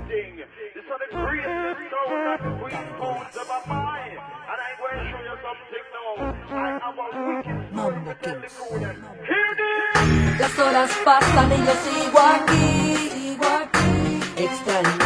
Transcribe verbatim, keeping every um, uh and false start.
thing. This is the greatest sound that the queen bones of my mind. And I'm going to show you something now. I have a wicked story to tell the crew then. Hear this! Las horas pasan y yo sigo aquí, sigo aquí, extraño